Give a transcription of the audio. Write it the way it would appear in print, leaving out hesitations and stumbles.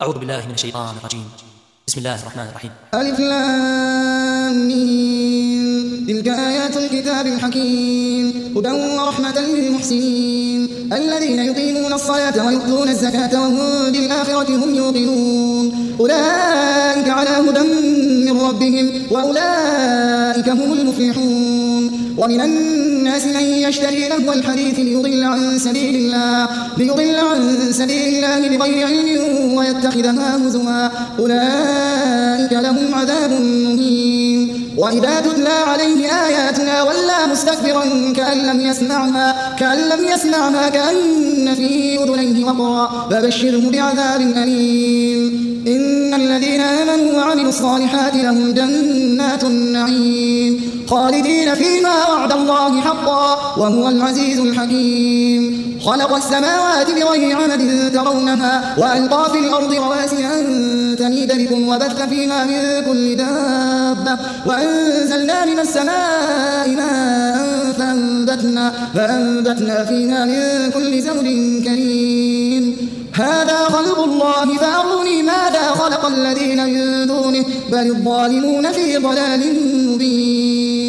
أعوذ بالله من الشيطان الرجيم. بسم الله الرحمن الرحيم. ألف لام ميم. تلك آيات الكتاب الحكيم هدى ورحمة للمحسنين الذين يقيمون الصلاة ويؤتون الزكاة وهم بالآخرة هم يوقنون أولئك على هدى من ربهم وأولئك هم المفلحون. ومن الناس من يشتري لهو الحديث ليضل عن سبيل الله بغير علم ويتخذها هزوا أولئك لهم عذاب مهين. وإذا تتلى عليه آياتنا ولى مستكبرا كأن لم يسمعها كأن في أذنيه وقرا فبشره بعذاب أليم. إن الذين آمنوا وعملوا الصالحات لهم جنات النعيم خالدين فيما وعد الله حقا وهو العزيز الحكيم. خلق السماوات بغير عمد ترونها وألقى في الأرض رواسي أن تميد بكم وبث فيها من كل دابة وأنزلنا من السماء ماء فأنبتنا فيها من كل زوج كريم. هذا خلق الله فأروني ماذا خلق الذين من دونه بل الظالمون في ضلال مبين.